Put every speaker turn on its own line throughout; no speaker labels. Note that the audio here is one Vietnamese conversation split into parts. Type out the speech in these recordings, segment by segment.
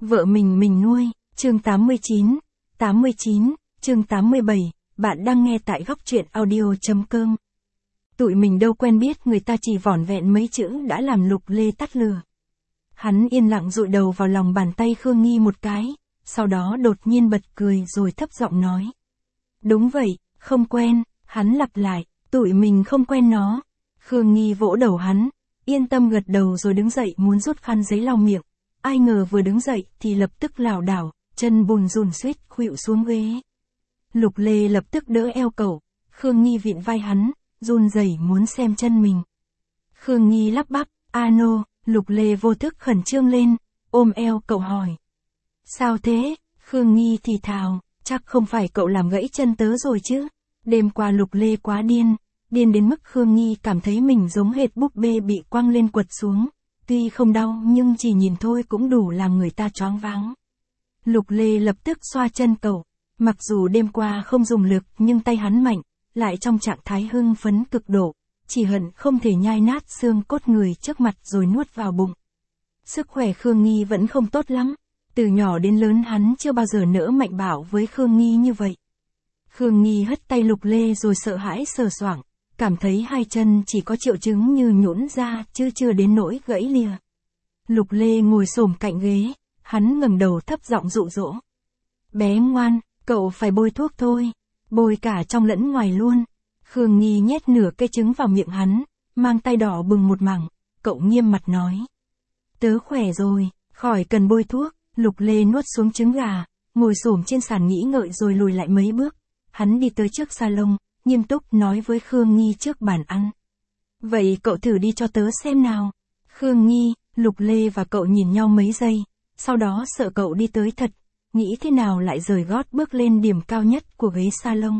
Vợ mình nuôi, chương 89, chương 87, bạn đang nghe tại góc truyện audio.com. Tụi mình đâu quen biết người ta chỉ vỏn vẹn mấy chữ đã làm Lục Lê tắt lửa. Hắn yên lặng dụi đầu vào lòng bàn tay Khương Nghi một cái, sau đó đột nhiên bật cười rồi thấp giọng nói. Đúng vậy, không quen, hắn lặp lại, tụi mình không quen nó. Khương Nghi vỗ đầu hắn, yên tâm gật đầu rồi đứng dậy muốn rút khăn giấy lau miệng. Ai ngờ vừa đứng dậy thì lập tức lảo đảo, chân bùn rùn suýt khuỵu xuống ghế. Lục Lê lập tức đỡ eo cậu, Khương Nghi vịn vai hắn, run rẩy muốn xem chân mình. Khương Nghi lắp bắp, ano, Lục Lê vô thức khẩn trương lên, ôm eo cậu hỏi. Sao thế? Khương Nghi thì thào, chắc không phải cậu làm gãy chân tớ rồi chứ. Đêm qua Lục Lê quá điên đến mức Khương Nghi cảm thấy mình giống hệt búp bê bị quăng lên quật xuống. Tuy không đau nhưng chỉ nhìn thôi cũng đủ làm người ta choáng váng. Lục Lê lập tức xoa chân cậu, mặc dù đêm qua không dùng lực nhưng tay hắn mạnh, lại trong trạng thái hưng phấn cực độ, chỉ hận không thể nhai nát xương cốt người trước mặt rồi nuốt vào bụng. Sức khỏe Khương Nghi vẫn không tốt lắm, từ nhỏ đến lớn hắn chưa bao giờ nỡ mạnh bạo với Khương Nghi như vậy. Khương Nghi hất tay Lục Lê rồi sợ hãi sờ soạng, cảm thấy hai chân chỉ có triệu chứng như nhũn ra chứ chưa đến nỗi gãy lìa. Lục Lê ngồi xổm cạnh ghế, hắn ngẩng đầu thấp giọng dụ dỗ. Bé ngoan, cậu phải bôi thuốc thôi, bôi cả trong lẫn ngoài luôn. Khương Nghi nhét nửa cây trứng vào miệng hắn, mang tay đỏ bừng một mảng, cậu nghiêm mặt nói. Tớ khỏe rồi, khỏi cần bôi thuốc. Lục Lê nuốt xuống trứng gà, ngồi xổm trên sàn nghĩ ngợi rồi lùi lại mấy bước. Hắn đi tới trước salon, nghiêm túc nói với Khương Nghi trước bàn ăn. Vậy cậu thử đi cho tớ xem nào. Khương Nghi, Lục Lê và cậu nhìn nhau mấy giây, sau đó sợ cậu đi tới thật, nghĩ thế nào lại rời gót bước lên điểm cao nhất của ghế salon.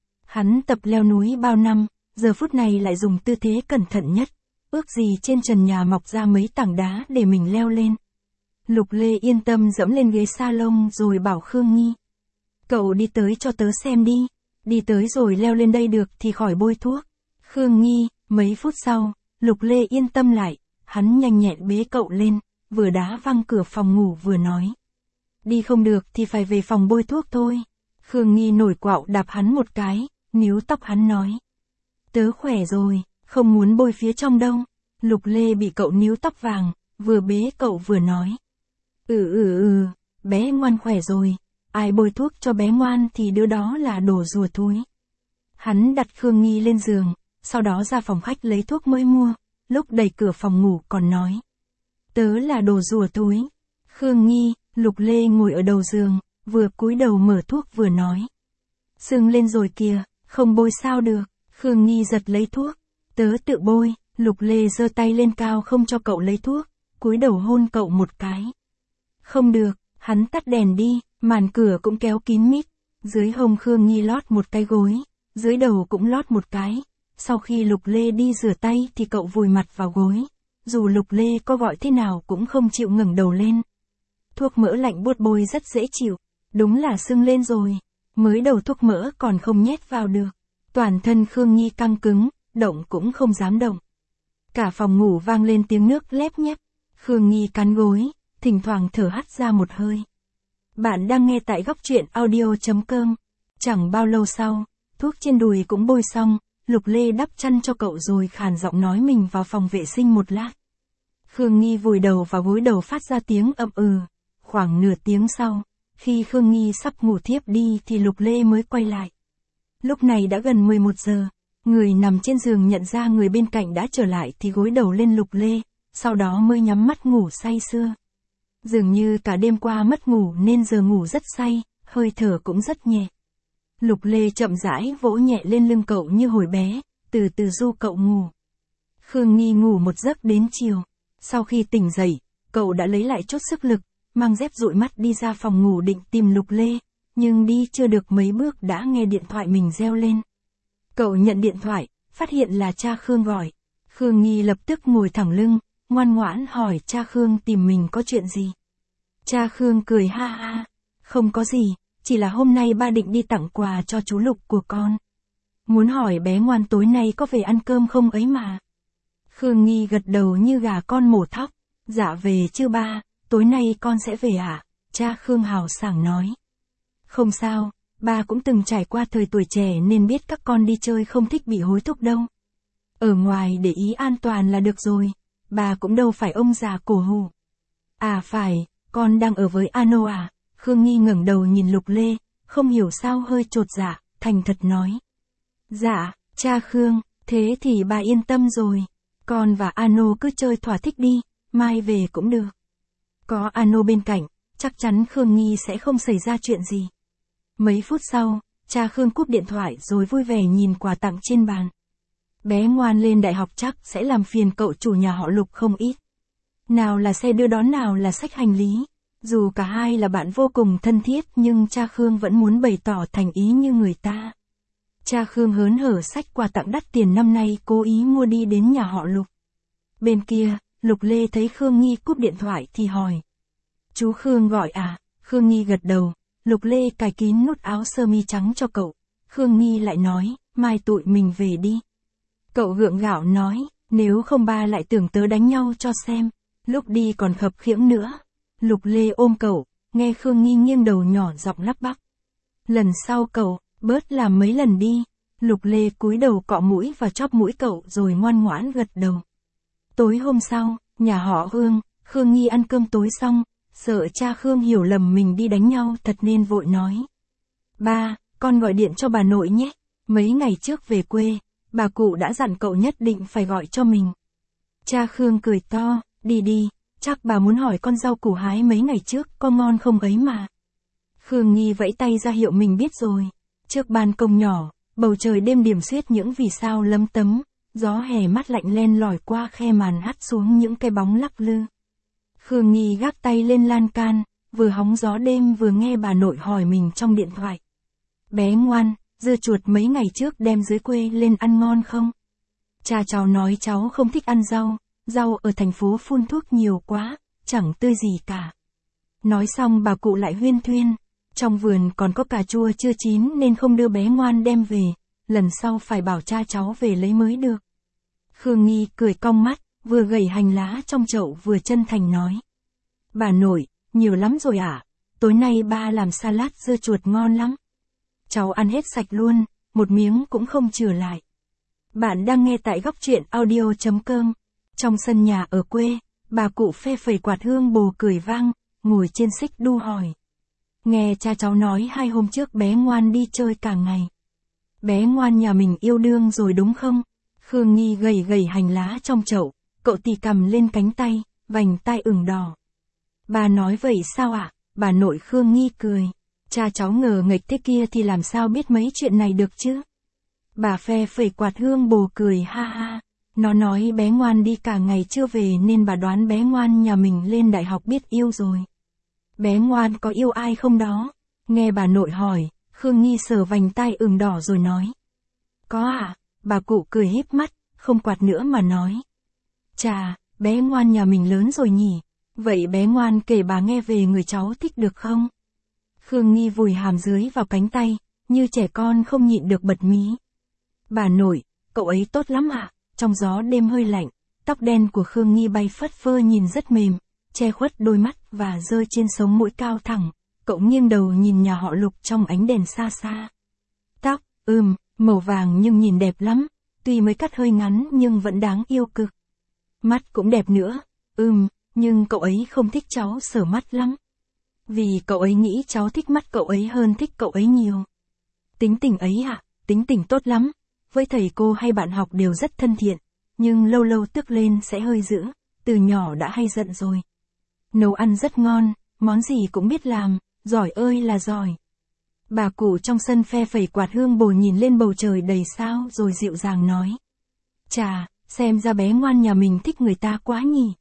Hắn tập leo núi bao năm, giờ phút này lại dùng tư thế cẩn thận nhất, ước gì trên trần nhà mọc ra mấy tảng đá để mình leo lên. Lục Lê yên tâm dẫm lên ghế salon rồi bảo Khương Nghi. Cậu đi tới cho tớ xem đi, đi tới rồi leo lên đây được thì khỏi bôi thuốc. Khương Nghi, mấy phút sau, Lục Lê yên tâm lại, hắn nhanh nhẹn bế cậu lên, vừa đá văng cửa phòng ngủ vừa nói. Đi không được thì phải về phòng bôi thuốc thôi. Khương Nghi nổi quạo đạp hắn một cái, níu tóc hắn nói. Tớ khỏe rồi, không muốn bôi phía trong đâu. Lục Lê bị cậu níu tóc vàng, vừa bế cậu vừa nói. Bé ngoan khỏe rồi, ai bôi thuốc cho bé ngoan thì đứa đó là đồ rùa thúi. Hắn đặt Khương Nghi lên giường, sau đó ra phòng khách lấy thuốc mới mua, lúc đẩy cửa phòng ngủ còn nói. Tớ là đồ rùa thúi. Khương Nghi, Lục Lê ngồi ở đầu giường, vừa cúi đầu mở thuốc vừa nói. Sưng lên rồi kìa, không bôi sao được. Khương Nghi giật lấy thuốc. Tớ tự bôi. Lục Lê giơ tay lên cao không cho cậu lấy thuốc, cúi đầu hôn cậu một cái. Không được, hắn tắt đèn đi, màn cửa cũng kéo kín mít. Dưới hông Khương Nghi lót một cái gối, dưới đầu cũng lót một cái. Sau khi Lục Lê đi rửa tay thì cậu vùi mặt vào gối. Dù Lục Lê có gọi thế nào cũng không chịu ngẩng đầu lên. Thuốc mỡ lạnh buốt bôi rất dễ chịu, đúng là sưng lên rồi. Mới đầu thuốc mỡ còn không nhét vào được. Toàn thân Khương Nghi căng cứng, động cũng không dám động. Cả phòng ngủ vang lên tiếng nước lép nhép. Khương Nghi cắn gối, thỉnh thoảng thở hắt ra một hơi. Bạn đang nghe tại góc truyện audio.com. Chẳng bao lâu sau, thuốc trên đùi cũng bôi xong, Lục Lê đắp chăn cho cậu rồi khàn giọng nói mình vào phòng vệ sinh một lát. Khương Nghi vùi đầu vào gối đầu phát ra tiếng ậm ừ. Khoảng nửa tiếng sau, khi Khương Nghi sắp ngủ thiếp đi thì Lục Lê mới quay lại. Lúc này đã gần 11 giờ, người nằm trên giường nhận ra người bên cạnh đã trở lại thì gối đầu lên Lục Lê, sau đó mới nhắm mắt ngủ say sưa. Dường như cả đêm qua mất ngủ nên giờ ngủ rất say, hơi thở cũng rất nhẹ. Lục Lê chậm rãi vỗ nhẹ lên lưng cậu như hồi bé, từ từ du cậu ngủ. Khương Nghi ngủ một giấc đến chiều. Sau khi tỉnh dậy, cậu đã lấy lại chút sức lực, mang dép dụi mắt đi ra phòng ngủ định tìm Lục Lê, nhưng đi chưa được mấy bước đã nghe điện thoại mình reo lên. Cậu nhận điện thoại, phát hiện là cha Khương gọi. Khương Nghi lập tức ngồi thẳng lưng, ngoan ngoãn hỏi cha Khương tìm mình có chuyện gì. Cha Khương cười ha ha, không có gì, chỉ là hôm nay ba định đi tặng quà cho chú Lục của con. Muốn hỏi bé ngoan tối nay có về ăn cơm không ấy mà. Khương Nghi gật đầu như gà con mổ thóc, dạ về chứ ba, tối nay con sẽ về ạ. cha Khương hào sảng nói. Không sao, ba cũng từng trải qua thời tuổi trẻ nên biết các con đi chơi không thích bị hối thúc đâu. Ở ngoài để ý an toàn là được rồi, bà cũng đâu phải ông già cổ hủ. À phải, con đang ở với Ano à? Khương Nghi ngẩng đầu nhìn Lục Lê, không hiểu sao hơi chột dạ, thành thật nói. Dạ, cha Khương, thế thì bà yên tâm rồi. Con và Ano cứ chơi thỏa thích đi, mai về cũng được. Có Ano bên cạnh, chắc chắn Khương Nghi sẽ không xảy ra chuyện gì. Mấy phút sau, cha Khương cúp điện thoại rồi vui vẻ nhìn quà tặng trên bàn. Bé ngoan lên đại học chắc sẽ làm phiền cậu chủ nhà họ Lục không ít. Nào là xe đưa đón nào là xách hành lý. Dù cả hai là bạn vô cùng thân thiết nhưng cha Khương vẫn muốn bày tỏ thành ý như người ta. Cha Khương hớn hở xách quà tặng đắt tiền năm nay cố ý mua đi đến nhà họ Lục. Bên kia, Lục Lê thấy Khương Nghi cúp điện thoại thì hỏi. Chú Khương gọi à? Khương Nghi gật đầu. Lục Lê cài kín nút áo sơ mi trắng cho cậu. Khương Nghi lại nói, mai tụi mình về đi. Cậu gượng gạo nói, nếu không ba lại tưởng tớ đánh nhau cho xem. Lúc đi còn khập khiễng nữa. Lục Lê ôm cậu, nghe Khương Nghi nghiêng đầu nhỏ giọng lắp bắp. Lần sau cậu, bớt làm mấy lần đi. Lục Lê cúi đầu cọ mũi và chóp mũi cậu rồi ngoan ngoãn gật đầu. Tối hôm sau, nhà họ Hương, Khương Nghi ăn cơm tối xong, sợ cha Khương hiểu lầm mình đi đánh nhau thật nên vội nói. Ba, con gọi điện cho bà nội nhé. Mấy ngày trước về quê, bà cụ đã dặn cậu nhất định phải gọi cho mình. Cha Khương cười to, đi đi, chắc bà muốn hỏi con rau củ hái mấy ngày trước có ngon không ấy mà. Khương Nghi vẫy tay ra hiệu mình biết rồi. Trước ban công nhỏ, bầu trời đêm điềm xuyết những vì sao lấm tấm, gió hè mát lạnh len lỏi qua khe màn hắt xuống những cái bóng lắc lư. Khương Nghi gác tay lên lan can, vừa hóng gió đêm vừa nghe bà nội hỏi mình trong điện thoại. Bé ngoan, dưa chuột mấy ngày trước đem dưới quê lên ăn ngon không? Cha cháu nói cháu không thích ăn rau ở thành phố phun thuốc nhiều quá, chẳng tươi gì cả. Nói xong bà cụ lại huyên thuyên, trong vườn còn có cà chua chưa chín nên không đưa bé ngoan đem về, lần sau phải bảo cha cháu về lấy mới được. Khương Nghi cười cong mắt, vừa gẩy hành lá trong chậu vừa chân thành nói. Bà nội, nhiều lắm rồi à? Tối nay ba làm salad dưa chuột ngon lắm. Cháu ăn hết sạch luôn, một miếng cũng không chừa lại. Bạn đang nghe tại góc truyện audio.com. Trong sân nhà ở quê, bà cụ phe phẩy quạt hương bồ cười vang, ngồi trên xích đu hỏi. Nghe cha cháu nói 2 hôm trước bé ngoan đi chơi cả ngày. Bé ngoan nhà mình yêu đương rồi đúng không? Khương Nghi gẩy hành lá trong chậu, cậu tì cầm lên cánh tay, vành tai ửng đỏ. Bà nói vậy sao ạ? Bà nội Khương Nghi cười. Cha cháu ngờ nghệch thế kia thì làm sao biết mấy chuyện này được chứ? Bà phe phẩy quạt hương bồ cười ha ha. Nó nói bé ngoan đi cả ngày chưa về nên bà đoán bé ngoan nhà mình lên đại học biết yêu rồi. Bé ngoan có yêu ai không đó? Nghe bà nội hỏi, Khương Nghi sờ vành tai ửng đỏ rồi nói. Có ạ, bà cụ cười híp mắt, không quạt nữa mà nói. Chà, bé ngoan nhà mình lớn rồi nhỉ? Vậy bé ngoan kể bà nghe về người cháu thích được không? Khương Nghi vùi hàm dưới vào cánh tay, như trẻ con không nhịn được bật mí. Bà nội, cậu ấy tốt lắm ạ. Trong gió đêm hơi lạnh, tóc đen của Khương Nghi bay phất phơ nhìn rất mềm, che khuất đôi mắt và rơi trên sống mũi cao thẳng. Cậu nghiêng đầu nhìn nhà họ Lục trong ánh đèn xa xa. Tóc, màu vàng nhưng nhìn đẹp lắm, tuy mới cắt hơi ngắn nhưng vẫn đáng yêu cực. Mắt cũng đẹp nữa, nhưng cậu ấy không thích cháu sờ mắt lắm. Vì cậu ấy nghĩ cháu thích mắt cậu ấy hơn thích cậu ấy nhiều. Tính tình ấy ạ, tính tình tốt lắm. Với thầy cô hay bạn học đều rất thân thiện, nhưng lâu lâu tức lên sẽ hơi dữ, từ nhỏ đã hay giận rồi. Nấu ăn rất ngon, món gì cũng biết làm, giỏi ơi là giỏi. Bà cụ trong sân phe phẩy quạt hương bồ nhìn lên bầu trời đầy sao rồi dịu dàng nói. Chà, xem ra bé ngoan nhà mình thích người ta quá nhỉ.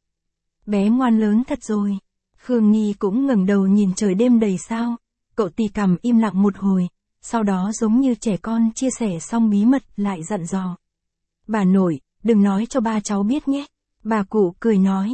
Bé ngoan lớn thật rồi. Khương Nghi cũng ngẩng đầu nhìn trời đêm đầy sao, cậu tì cằm im lặng một hồi. Sau đó giống như trẻ con chia sẻ xong bí mật lại dặn dò. Bà nội, đừng nói cho ba cháu biết nhé. Bà cụ cười nói,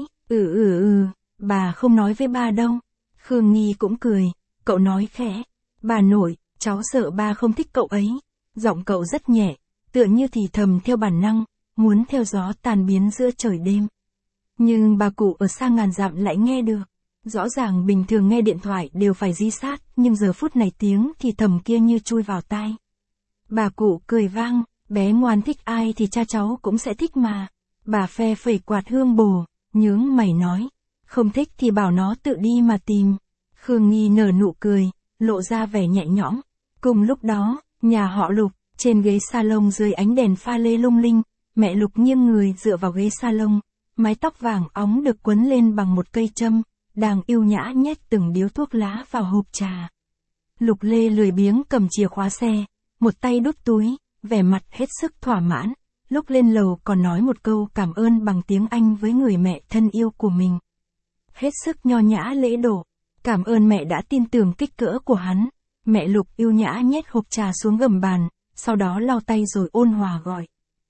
bà không nói với ba đâu. Khương Nghi cũng cười, cậu nói khẽ. Bà nội, cháu sợ ba không thích cậu ấy. Giọng cậu rất nhẹ, tựa như thì thầm theo bản năng, muốn theo gió tan biến giữa trời đêm. Nhưng bà cụ ở xa ngàn dặm lại nghe được. Rõ ràng bình thường nghe điện thoại đều phải dí sát, nhưng giờ phút này tiếng thì thầm kia như chui vào tai. Bà cụ cười vang, bé ngoan thích ai thì cha cháu cũng sẽ thích mà. Bà phe phẩy quạt hương bồ, nhướng mày nói, không thích thì bảo nó tự đi mà tìm. Khương Nghi nở nụ cười, lộ ra vẻ nhẹ nhõm. Cùng lúc đó, nhà họ Lục, trên ghế salon dưới ánh đèn pha lê lung linh, mẹ Lục nghiêng người dựa vào ghế salon, mái tóc vàng óng được quấn lên bằng một cây châm, đang yêu nhã nhét từng điếu thuốc lá vào hộp trà. Lục Lê lười biếng cầm chìa khóa xe, một tay đút túi, vẻ mặt hết sức thỏa mãn, lúc lên lầu còn nói một câu cảm ơn bằng tiếng Anh với người mẹ thân yêu của mình. Hết sức nho nhã lễ độ, cảm ơn mẹ đã tin tưởng kích cỡ của hắn. Mẹ Lục yêu nhã nhét hộp trà xuống gầm bàn, sau đó lau tay rồi ôn hòa gọi.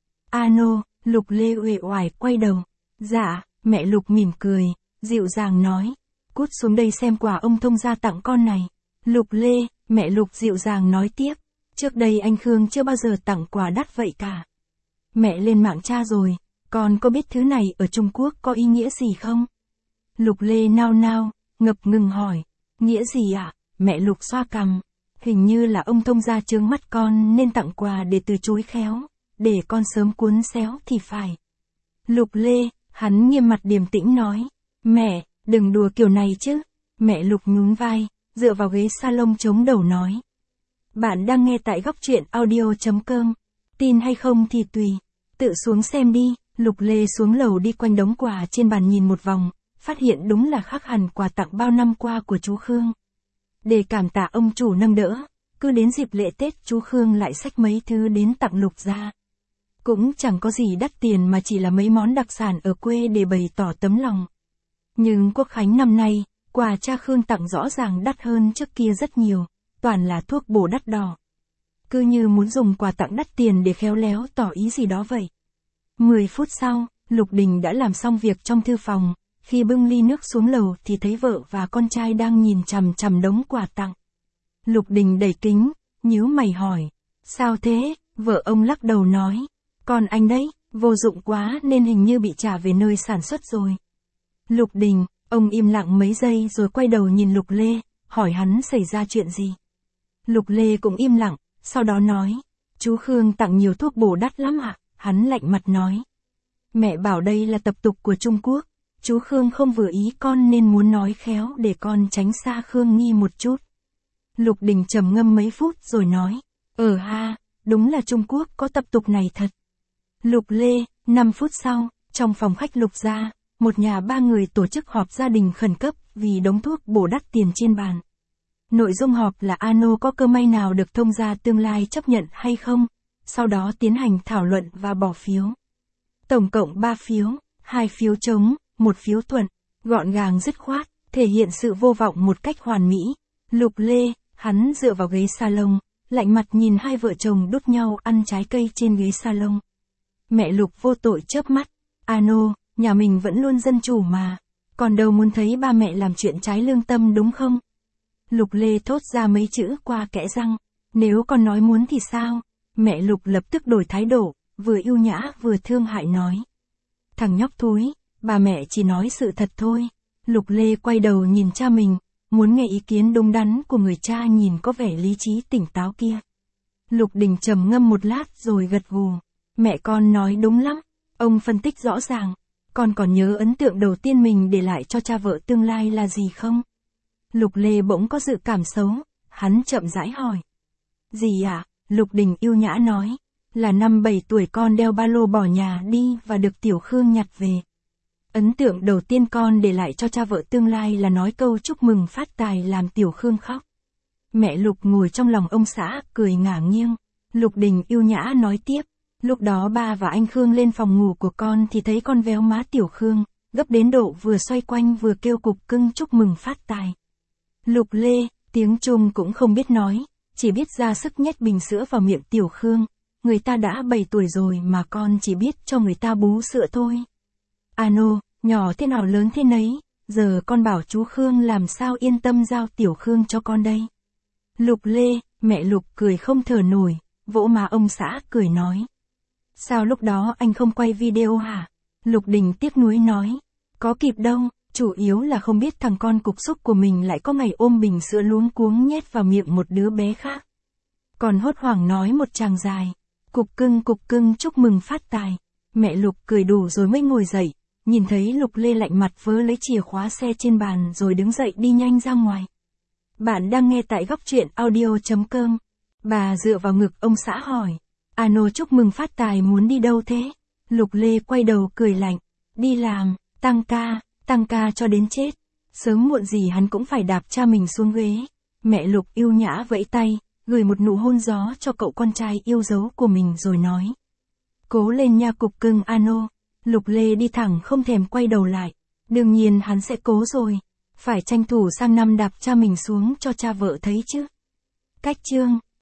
Ano, Lục Lê uể oải quay đầu. Dạ, mẹ Lục mỉm cười, dịu dàng nói. Cút xuống đây xem quà ông thông gia tặng con này. Lục Lê, mẹ Lục dịu dàng nói tiếp. Trước đây anh Khương chưa bao giờ tặng quà đắt vậy cả. Mẹ lên mạng tra rồi, con có biết thứ này ở Trung Quốc có ý nghĩa gì không? Lục Lê nao nao, ngập ngừng hỏi. Nghĩa gì ạ? Mẹ Lục xoa cằm. Hình như là ông thông gia chướng mắt con nên tặng quà để từ chối khéo, để con sớm cuốn xéo thì phải. Lục Lê, hắn nghiêm mặt điềm tĩnh nói. Mẹ, đừng đùa kiểu này chứ. Mẹ Lục nhún vai, dựa vào ghế salon chống đầu nói. Bạn đang nghe tại góc truyện audio.com. Tin hay không thì tùy. Tự xuống xem đi. Lục Lê xuống lầu đi quanh đống quà trên bàn nhìn một vòng, phát hiện đúng là khác hẳn quà tặng bao năm qua của chú Khương. Để cảm tạ ông chủ nâng đỡ, cứ đến dịp lễ Tết chú Khương lại xách mấy thứ đến tặng Lục gia. Cũng chẳng có gì đắt tiền mà chỉ là mấy món đặc sản ở quê để bày tỏ tấm lòng. Nhưng Quốc Khánh năm nay, quà cha Khương tặng rõ ràng đắt hơn trước kia rất nhiều, toàn là thuốc bổ đắt đỏ. Cứ như muốn dùng quà tặng đắt tiền để khéo léo tỏ ý gì đó vậy. 10 phút sau, Lục Đình đã làm xong việc trong thư phòng, khi bưng ly nước xuống lầu thì thấy vợ và con trai đang nhìn chằm chằm đống quà tặng. Lục Đình đẩy kính, nhíu mày hỏi, sao thế? Vợ ông lắc đầu nói, con anh đấy, vô dụng quá nên hình như bị trả về nơi sản xuất rồi. Lục Đình, ông im lặng mấy giây rồi quay đầu nhìn Lục Lê, hỏi hắn xảy ra chuyện gì. Lục Lê cũng im lặng, sau đó nói, chú Khương tặng nhiều thuốc bổ đắt lắm ạ. Hắn lạnh mặt nói, mẹ bảo đây là tập tục của Trung Quốc, chú Khương không vừa ý con nên muốn nói khéo để con tránh xa Khương Nghi một chút. Lục Đình trầm ngâm mấy phút rồi nói, ha, đúng là Trung Quốc có tập tục này thật. Lục Lê, 5 phút sau, trong phòng khách Lục gia, một nhà 3 người tổ chức họp gia đình khẩn cấp vì đống thuốc bổ đắt tiền trên bàn. Nội dung họp là Ano có cơ may nào được thông gia tương lai chấp nhận hay không, sau đó tiến hành thảo luận và bỏ phiếu. Tổng cộng 3 phiếu, 2 phiếu trống, 1 phiếu thuận, gọn gàng dứt khoát, thể hiện sự vô vọng một cách hoàn mỹ. Lục Lê, hắn dựa vào ghế salon, lạnh mặt nhìn hai vợ chồng đút nhau ăn trái cây trên ghế salon. Mẹ Lục vô tội chớp mắt, Ano, nhà mình vẫn luôn dân chủ mà, còn đâu muốn thấy ba mẹ làm chuyện trái lương tâm đúng không? Lục Lê thốt ra mấy chữ qua kẽ răng, nếu con nói muốn thì sao? Mẹ Lục lập tức đổi thái độ, vừa yêu nhã vừa thương hại nói. Thằng nhóc thúi, bà mẹ chỉ nói sự thật thôi. Lục Lê quay đầu nhìn cha mình, muốn nghe ý kiến đúng đắn của người cha nhìn có vẻ lý trí tỉnh táo kia. Lục Đình trầm ngâm một lát rồi gật gù. Mẹ con nói đúng lắm, ông phân tích rõ ràng. Con còn nhớ ấn tượng đầu tiên mình để lại cho cha vợ tương lai là gì không? Lục Lê bỗng có dự cảm xấu, hắn chậm rãi hỏi. Gì ạ? Lục Đình yêu nhã nói, là năm 7 tuổi con đeo ba lô bỏ nhà đi và được Tiểu Khương nhặt về. Ấn tượng đầu tiên con để lại cho cha vợ tương lai là nói câu chúc mừng phát tài làm Tiểu Khương khóc. Mẹ Lục ngồi trong lòng ông xã, cười ngả nghiêng. Lục Đình yêu nhã nói tiếp, lúc đó ba và anh Khương lên phòng ngủ của con thì thấy con véo má Tiểu Khương, gấp đến độ vừa xoay quanh vừa kêu cục cưng chúc mừng phát tài. Lục Lê, tiếng Trung cũng không biết nói, chỉ biết ra sức nhét bình sữa vào miệng Tiểu Khương. Người ta đã 7 tuổi rồi mà con chỉ biết cho người ta bú sữa thôi. Ano, nhỏ thế nào lớn thế nấy, giờ con bảo chú Khương làm sao yên tâm giao Tiểu Khương cho con đây. Lục Lê, mẹ Lục cười không thở nổi, vỗ má ông xã cười nói. Sao lúc đó anh không quay video hả? Lục Đình tiếc nuối nói. Có kịp đâu, Chủ yếu là không biết thằng con cục xúc của mình lại có ngày ôm bình sữa luống cuống nhét vào miệng một đứa bé khác. Còn hốt hoảng nói một tràng dài. Cục cưng chúc mừng phát tài. Mẹ Lục cười đủ rồi mới ngồi dậy, nhìn thấy Lục Lê lạnh mặt vớ lấy chìa khóa xe trên bàn rồi đứng dậy đi nhanh ra ngoài. Bạn đang nghe tại góc truyện audio.com. Bà dựa vào ngực ông xã hỏi. Ano chúc mừng phát tài muốn đi đâu thế? Lục Lê quay đầu cười lạnh. Đi làm, tăng ca cho đến chết. Sớm muộn gì hắn cũng phải đạp cha mình xuống ghế. Mẹ Lục yêu nhã vẫy tay, gửi một nụ hôn gió cho cậu con trai yêu dấu của mình rồi nói. Cố lên nha cục cưng Ano. Lục Lê đi thẳng không thèm quay đầu lại. Đương nhiên hắn sẽ cố rồi. Phải tranh thủ sang năm đạp cha mình xuống cho cha vợ thấy chứ. Cách chương